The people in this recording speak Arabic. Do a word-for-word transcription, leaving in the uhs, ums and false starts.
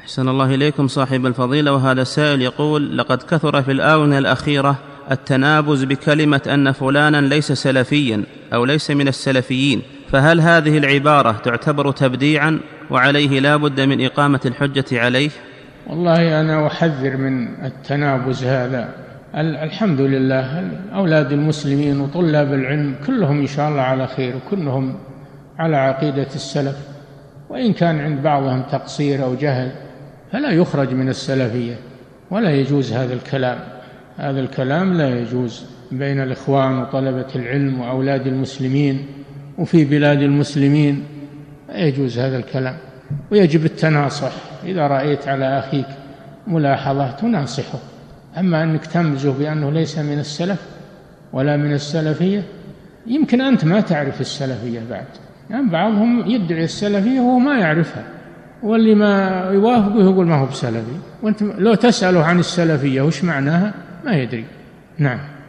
أحسن الله إليكم صاحب الفضيلة. وهذا السائل يقول: لقد كثر في الآونة الأخيرة التنابز بكلمة أن فلانا ليس سلفيا أو ليس من السلفيين، فهل هذه العبارة تعتبر تبديعا وعليه لا بد من إقامة الحجة عليه؟ والله أنا أحذر من التنابز هذا. الحمد لله أولاد المسلمين وطلاب العلم كلهم إن شاء الله على خير، وكلهم على عقيدة السلف، وإن كان عند بعضهم تقصير أو جهل فلا يخرج من السلفية، ولا يجوز هذا الكلام. هذا الكلام لا يجوز بين الإخوان وطلبة العلم وأولاد المسلمين وفي بلاد المسلمين، لا يجوز هذا الكلام. ويجب التناصح، إذا رأيت على أخيك ملاحظة تناصحه، أما أنك تمزه بأنه ليس من السلف ولا من السلفية، يمكن أنت ما تعرف السلفية بعد، يعني بعضهم يدعي السلفية وهو ما يعرفها، واللي ما يوافقه يقول ما هو بسلفي، وانت لو تسأله عن السلفية وش معناها ما يدري. نعم.